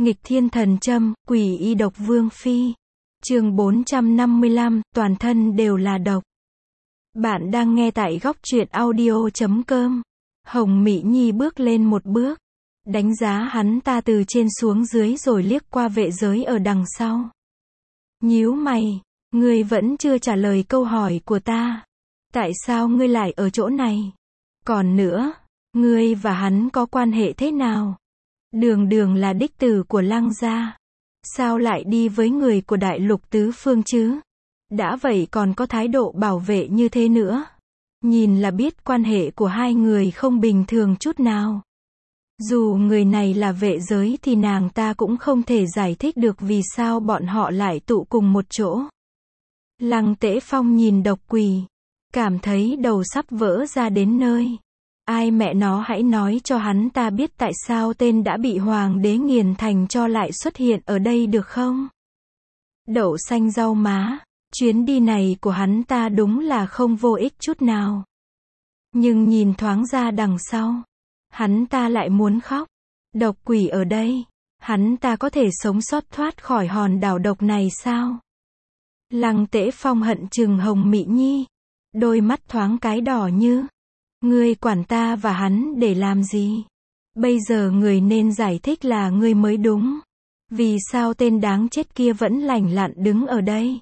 Nghịch thiên thần châm, quỷ y độc vương phi. Chương 455, toàn thân đều là độc. Bạn đang nghe tại góc truyện audio.com. Hồng Mỹ Nhi bước lên một bước, đánh giá hắn ta từ trên xuống dưới rồi liếc qua vệ giới ở đằng sau. Nhíu mày, ngươi vẫn chưa trả lời câu hỏi của ta. Tại sao ngươi lại ở chỗ này? Còn nữa, ngươi và hắn có quan hệ thế nào? Đường đường là đích tử của Lăng gia, sao lại đi với người của Đại Lục tứ phương chứ? Đã vậy còn có thái độ bảo vệ như thế nữa. Nhìn là biết quan hệ của hai người không bình thường chút nào. Dù người này là vệ giới thì nàng ta cũng không thể giải thích được vì sao bọn họ lại tụ cùng một chỗ. Lăng Tễ Phong nhìn độc quỷ, cảm thấy đầu sắp vỡ ra đến nơi. Ai mẹ nó hãy nói cho hắn ta biết tại sao tên đã bị hoàng đế nghiền thành tro lại xuất hiện ở đây được không? Đậu xanh rau má, chuyến đi này của hắn ta đúng là không vô ích chút nào. Nhưng nhìn thoáng ra đằng sau, hắn ta lại muốn khóc. Độc quỷ ở đây, hắn ta có thể sống sót thoát khỏi hòn đảo độc này sao? Lăng Tễ Phong hận chừng Hồng Mỹ Nhi, đôi mắt thoáng cái đỏ như. Ngươi quản ta và hắn để làm gì? Bây giờ người nên giải thích là ngươi mới đúng. Vì sao tên đáng chết kia vẫn lành lặn đứng ở đây?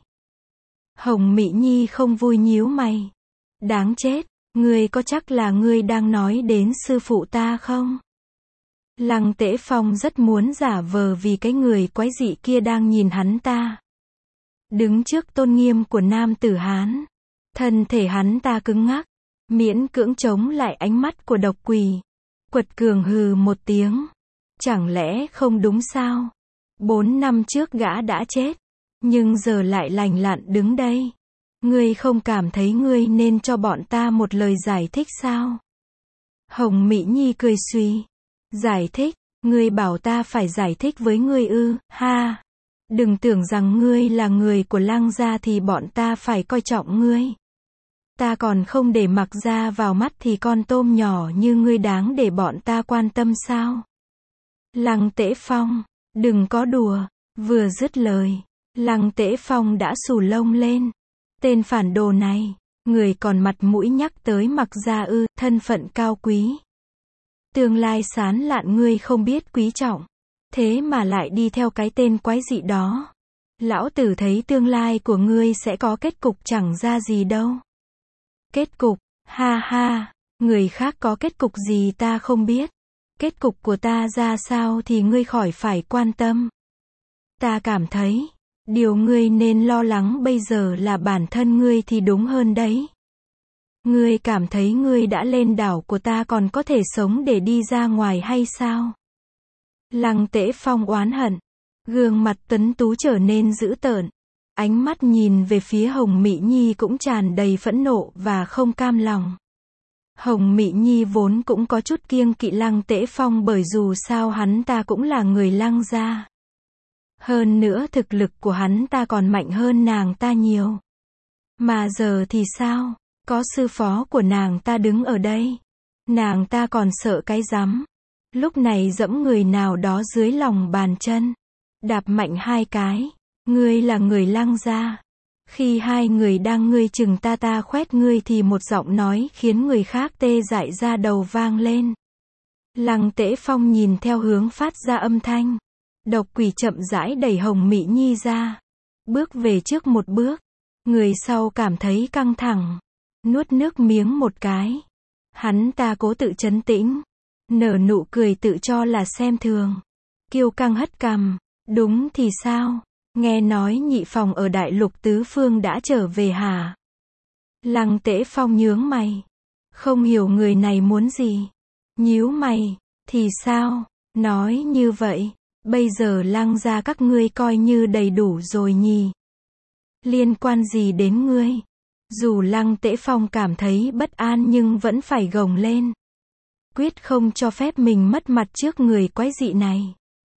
Hồng Mỹ Nhi không vui nhíu mày. Đáng chết, ngươi có chắc là ngươi đang nói đến sư phụ ta không? Lăng Tễ Phong rất muốn giả vờ vì cái người quái dị kia đang nhìn hắn ta. Đứng trước tôn nghiêm của nam tử Hán, thân thể hắn ta cứng ngắc, miễn cưỡng chống lại ánh mắt của độc quỷ. Quật cường hừ một tiếng. Chẳng lẽ không đúng sao? 4 năm trước gã đã chết, nhưng giờ lại lành lặn đứng đây. Ngươi không cảm thấy ngươi nên cho bọn ta một lời giải thích sao? Hồng Mỹ Nhi cười suy. Giải thích? Ngươi bảo ta phải giải thích với ngươi ư? Ha! Đừng tưởng rằng ngươi là người của Lăng gia thì bọn ta phải coi trọng ngươi. Ta còn không để mặc ra vào mắt thì con tôm nhỏ như ngươi đáng để bọn ta quan tâm sao? Lăng Tễ Phong, đừng có đùa. Vừa dứt lời, Lăng Tễ Phong đã xù lông lên. Tên phản đồ này, người còn mặt mũi nhắc tới mặc ra ư? Thân phận cao quý, tương lai sán lạn ngươi không biết quý trọng, thế mà lại đi theo cái tên quái dị đó. Lão tử thấy tương lai của ngươi sẽ có kết cục chẳng ra gì đâu. Kết cục? Ha ha, người khác có kết cục gì ta không biết. Kết cục của ta ra sao thì ngươi khỏi phải quan tâm. Ta cảm thấy, điều ngươi nên lo lắng bây giờ là bản thân ngươi thì đúng hơn đấy. Ngươi cảm thấy ngươi đã lên đảo của ta còn có thể sống để đi ra ngoài hay sao? Lăng Tễ Phong oán hận, gương mặt tuấn tú trở nên dữ tợn. Ánh mắt nhìn về phía Hồng Mỹ Nhi cũng tràn đầy phẫn nộ và không cam lòng. Hồng Mỹ Nhi vốn cũng có chút kiêng kỵ Lăng Tễ Phong bởi dù sao hắn ta cũng là người Lăng gia. Hơn nữa thực lực của hắn ta còn mạnh hơn nàng ta nhiều. Mà giờ thì sao? Có sư phó của nàng ta đứng ở đây. Nàng ta còn sợ cái rắm. Lúc này giẫm người nào đó dưới lòng bàn chân. Đạp mạnh 2 cái. Ngươi là người Lăng gia. Khi hai người đang ngươi chừng ta khoét ngươi thì một giọng nói khiến người khác tê dại da đầu vang lên. Lăng Tễ Phong nhìn theo hướng phát ra âm thanh. Độc quỷ chậm rãi đẩy Hồng Mỹ Nhi ra. Bước về trước một bước. Người sau cảm thấy căng thẳng. Nuốt nước miếng một cái. Hắn ta cố tự trấn tĩnh. Nở nụ cười tự cho là xem thường. Kiêu căng hất cằm. Đúng thì sao? Nghe nói nhị phòng ở Đại Lục tứ phương đã trở về hả? Lăng Tễ Phong nhướng mày. Không hiểu người này muốn gì. Nhíu mày. Thì sao? Nói như vậy, bây giờ Lăng gia các ngươi coi như đầy đủ rồi nhỉ? Liên quan gì đến ngươi? Dù Lăng Tễ Phong cảm thấy bất an nhưng vẫn phải gồng lên. Quyết không cho phép mình mất mặt trước người quái dị này.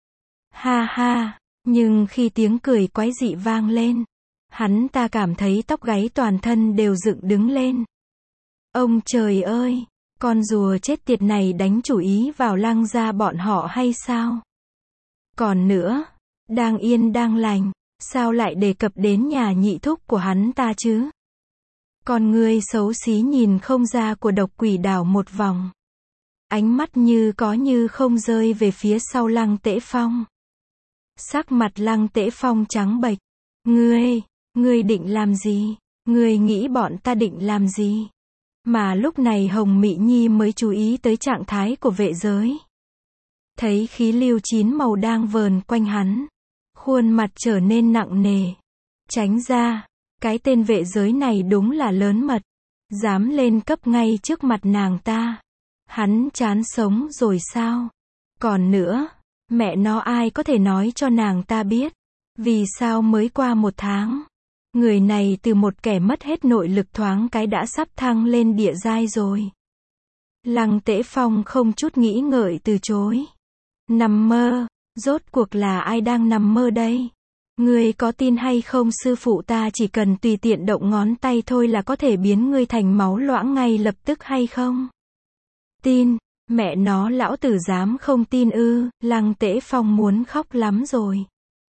Ha ha! Nhưng khi tiếng cười quái dị vang lên, hắn ta cảm thấy tóc gáy toàn thân đều dựng đứng lên. Ông trời ơi, con rùa chết tiệt này đánh chủ ý vào Lăng gia bọn họ hay sao? Còn nữa, đang yên đang lành, sao lại đề cập đến nhà nhị thúc của hắn ta chứ? Con ngươi xấu xí nhìn không ra của độc quỷ đảo một vòng. Ánh mắt như có như không rơi về phía sau Lăng Tễ Phong. Sắc mặt Lăng Tễ Phong trắng bệch. Ngươi định làm gì? Ngươi nghĩ bọn ta định làm gì? Mà lúc này Hồng Mị Nhi mới chú ý tới trạng thái của vệ giới. Thấy khí lưu 9 màu đang vờn quanh hắn. Khuôn mặt trở nên nặng nề. Tránh ra, cái tên vệ giới này đúng là lớn mật. Dám lên cấp ngay trước mặt nàng ta. Hắn chán sống rồi sao? Còn nữa, mẹ nó ai có thể nói cho nàng ta biết. Vì sao mới qua 1 tháng? Người này từ một kẻ mất hết nội lực thoáng cái đã sắp thăng lên địa giai rồi. Lăng Tễ Phong không chút nghĩ ngợi từ chối. Nằm mơ, rốt cuộc là ai đang nằm mơ đây? Ngươi có tin hay không sư phụ ta chỉ cần tùy tiện động ngón tay thôi là có thể biến ngươi thành máu loãng ngay lập tức hay không? Tin, mẹ nó lão tử dám không tin ư? Lăng Tễ Phong muốn khóc lắm rồi.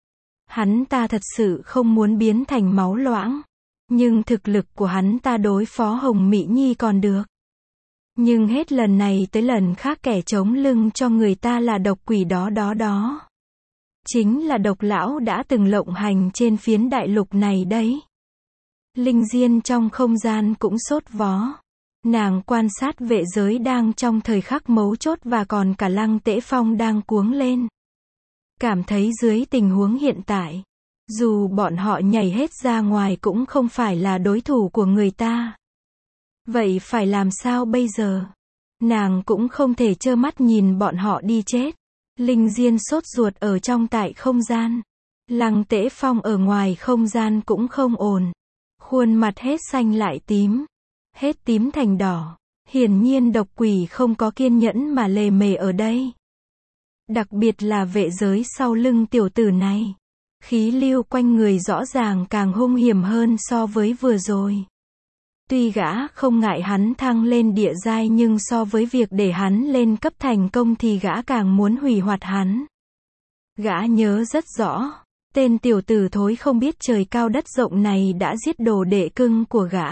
Hắn ta thật sự không muốn biến thành máu loãng. Nhưng thực lực của hắn ta đối phó Hồng Mị Nhi còn được. Nhưng hết lần này tới lần khác kẻ chống lưng cho người ta là độc quỷ đó. Chính là độc lão đã từng lộng hành trên phiến đại lục này đấy. Linh Diên trong không gian cũng sốt vó. Nàng quan sát vệ giới đang trong thời khắc mấu chốt và còn cả Lăng Tễ Phong đang cuống lên. Cảm thấy dưới tình huống hiện tại, dù bọn họ nhảy hết ra ngoài cũng không phải là đối thủ của người ta. Vậy phải làm sao bây giờ? Nàng cũng không thể trơ mắt nhìn bọn họ đi chết. Linh Diên sốt ruột ở trong tại không gian. Lăng Tễ Phong ở ngoài không gian cũng không ổn. Khuôn mặt hết xanh lại tím. Hết tím thành đỏ. Hiển nhiên độc quỷ không có kiên nhẫn mà lề mề ở đây. Đặc biệt là vệ giới sau lưng tiểu tử này. Khí lưu quanh người rõ ràng càng hung hiểm hơn so với vừa rồi. Tuy gã không ngại hắn thăng lên địa giai nhưng so với việc để hắn lên cấp thành công thì gã càng muốn hủy hoại hắn. Gã nhớ rất rõ, tên tiểu tử thối không biết trời cao đất rộng này đã giết đồ đệ cưng của gã.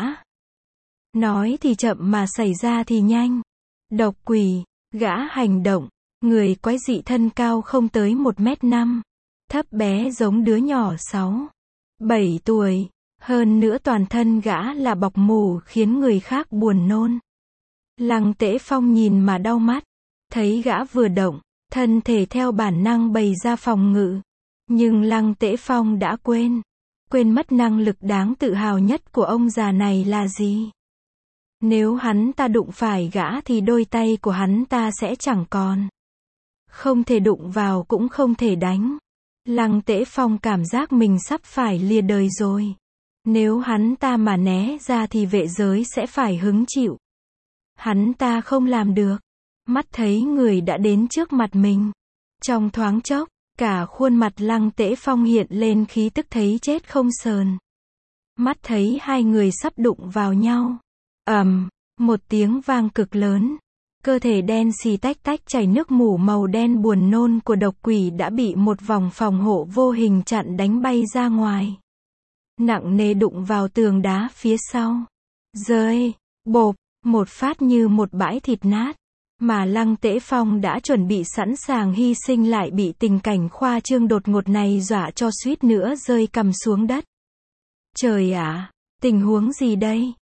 Nói thì chậm mà xảy ra thì nhanh. Độc quỷ, gã hành động, người quái dị thân cao không tới 1m5, thấp bé giống đứa nhỏ 6-7 tuổi. Hơn nữa toàn thân gã là bọc mủ khiến người khác buồn nôn. Lăng Tễ Phong nhìn mà đau mắt. Thấy gã vừa động, thân thể theo bản năng bày ra phòng ngự. Nhưng Lăng Tễ Phong đã quên mất năng lực đáng tự hào nhất của ông già này là gì. Nếu hắn ta đụng phải gã thì đôi tay của hắn ta sẽ chẳng còn. Không thể đụng vào cũng không thể đánh. Lăng Tễ Phong cảm giác mình sắp phải lìa đời rồi. Nếu hắn ta mà né ra thì vệ giới sẽ phải hứng chịu. Hắn ta không làm được. Mắt thấy người đã đến trước mặt mình. Trong thoáng chốc, cả khuôn mặt Lăng Tễ Phong hiện lên khí tức thấy chết không sờn. Mắt thấy hai người sắp đụng vào nhau. Một tiếng vang cực lớn. Cơ thể đen xì tách tách chảy nước mủ màu đen buồn nôn của độc quỷ đã bị một vòng phòng hộ vô hình chặn đánh bay ra ngoài. Nặng nề đụng vào tường đá phía sau. Rơi, bộp, một phát như một bãi thịt nát. Mà Lăng Tễ Phong đã chuẩn bị sẵn sàng hy sinh lại bị tình cảnh khoa trương đột ngột này dọa cho suýt nữa rơi cằm xuống đất. Trời ạ, tình huống gì đây?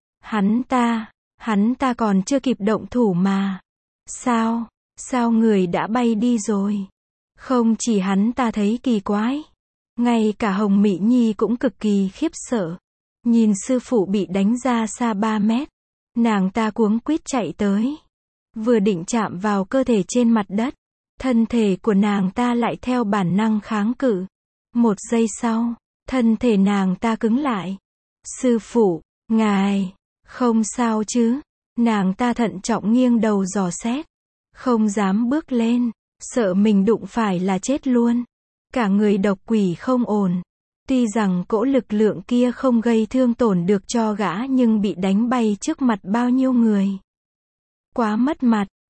Hắn ta còn chưa kịp động thủ mà. Sao người đã bay đi rồi? Không chỉ hắn ta thấy kỳ quái. Ngay cả Hồng Mị Nhi cũng cực kỳ khiếp sợ. Nhìn sư phụ bị đánh ra xa 3 mét. Nàng ta cuống quýt chạy tới. Vừa định chạm vào cơ thể trên mặt đất. Thân thể của nàng ta lại theo bản năng kháng cự. 1 giây sau, thân thể nàng ta cứng lại. Sư phụ, ngài, không sao chứ? Nàng ta thận trọng nghiêng đầu dò xét. Không dám bước lên. Sợ mình đụng phải là chết luôn. Cả người độc quỷ không ổn. Tuy rằng cỗ lực lượng kia không gây thương tổn được cho gã nhưng bị đánh bay trước mặt bao nhiêu người. Quá mất mặt.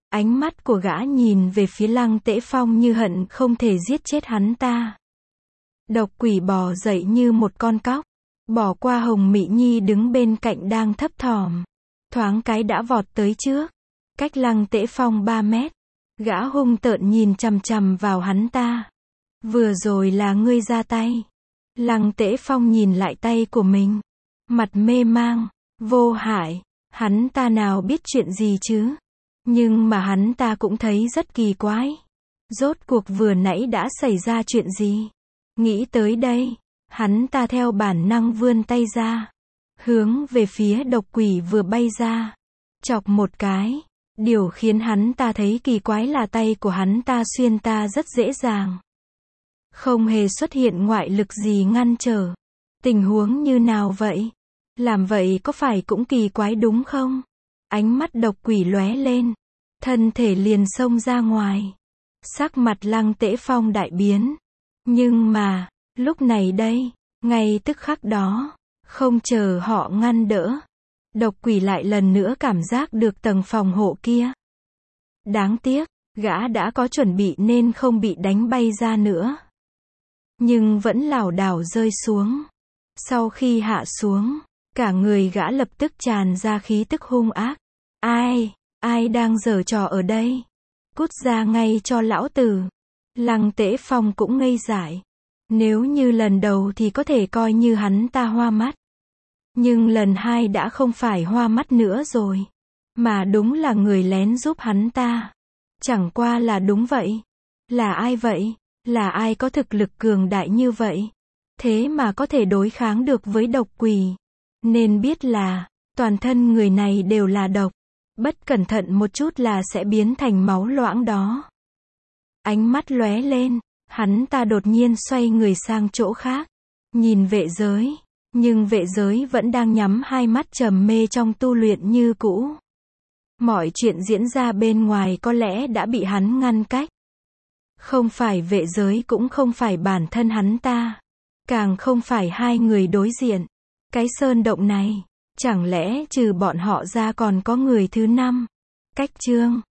Ánh mắt của gã nhìn về phía Lăng Tễ Phong như hận không thể giết chết hắn ta. Độc quỷ bò dậy như một con cóc, bỏ qua Hồng Mị Nhi đứng bên cạnh đang thấp thỏm. Thoáng cái đã vọt tới trước, cách Lăng Tễ Phong 3 mét. Gã hung tợn nhìn chằm chằm vào hắn ta. Vừa rồi là ngươi ra tay. Lăng Tễ Phong nhìn lại tay của mình, mặt mê mang, vô hại. Hắn ta nào biết chuyện gì chứ? Nhưng mà hắn ta cũng thấy rất kỳ quái. Rốt cuộc vừa nãy đã xảy ra chuyện gì? Nghĩ tới đây, hắn ta theo bản năng vươn tay ra, hướng về phía độc quỷ vừa bay ra, chọc một cái. Điều khiến hắn ta thấy kỳ quái là tay của hắn ta xuyên ta rất dễ dàng, không hề xuất hiện ngoại lực gì ngăn trở. Tình huống như nào vậy? Làm vậy có phải cũng kỳ quái đúng không? Ánh mắt độc quỷ lóe lên, thân thể liền xông ra ngoài. Sắc mặt Lăng Tễ Phong đại biến. Nhưng mà, lúc này đây, ngay tức khắc đó, không chờ họ ngăn đỡ, độc quỷ lại lần nữa cảm giác được tầng phòng hộ kia. Đáng tiếc, gã đã có chuẩn bị nên không bị đánh bay ra nữa. Nhưng vẫn lảo đảo rơi xuống. Sau khi hạ xuống, cả người gã lập tức tràn ra khí tức hung ác. Ai đang giở trò ở đây? Cút ra ngay cho lão tử. Lăng Tễ Phong cũng ngây dại. Nếu như lần đầu thì có thể coi như hắn ta hoa mắt. Nhưng lần hai đã không phải hoa mắt nữa rồi. Mà đúng là người lén giúp hắn ta. Chẳng qua là đúng vậy. Là ai vậy? Là ai có thực lực cường đại như vậy? Thế mà có thể đối kháng được với độc quỷ. Nên biết là, toàn thân người này đều là độc. Bất cẩn thận một chút là sẽ biến thành máu loãng đó. Ánh mắt lóe lên, hắn ta đột nhiên xoay người sang chỗ khác. Nhìn vệ giới. Nhưng vệ giới vẫn đang nhắm hai mắt trầm mê trong tu luyện như cũ. Mọi chuyện diễn ra bên ngoài có lẽ đã bị hắn ngăn cách. Không phải vệ giới cũng không phải bản thân hắn ta. Càng không phải hai người đối diện. Cái sơn động này, chẳng lẽ trừ bọn họ ra còn có người thứ năm? Cách chương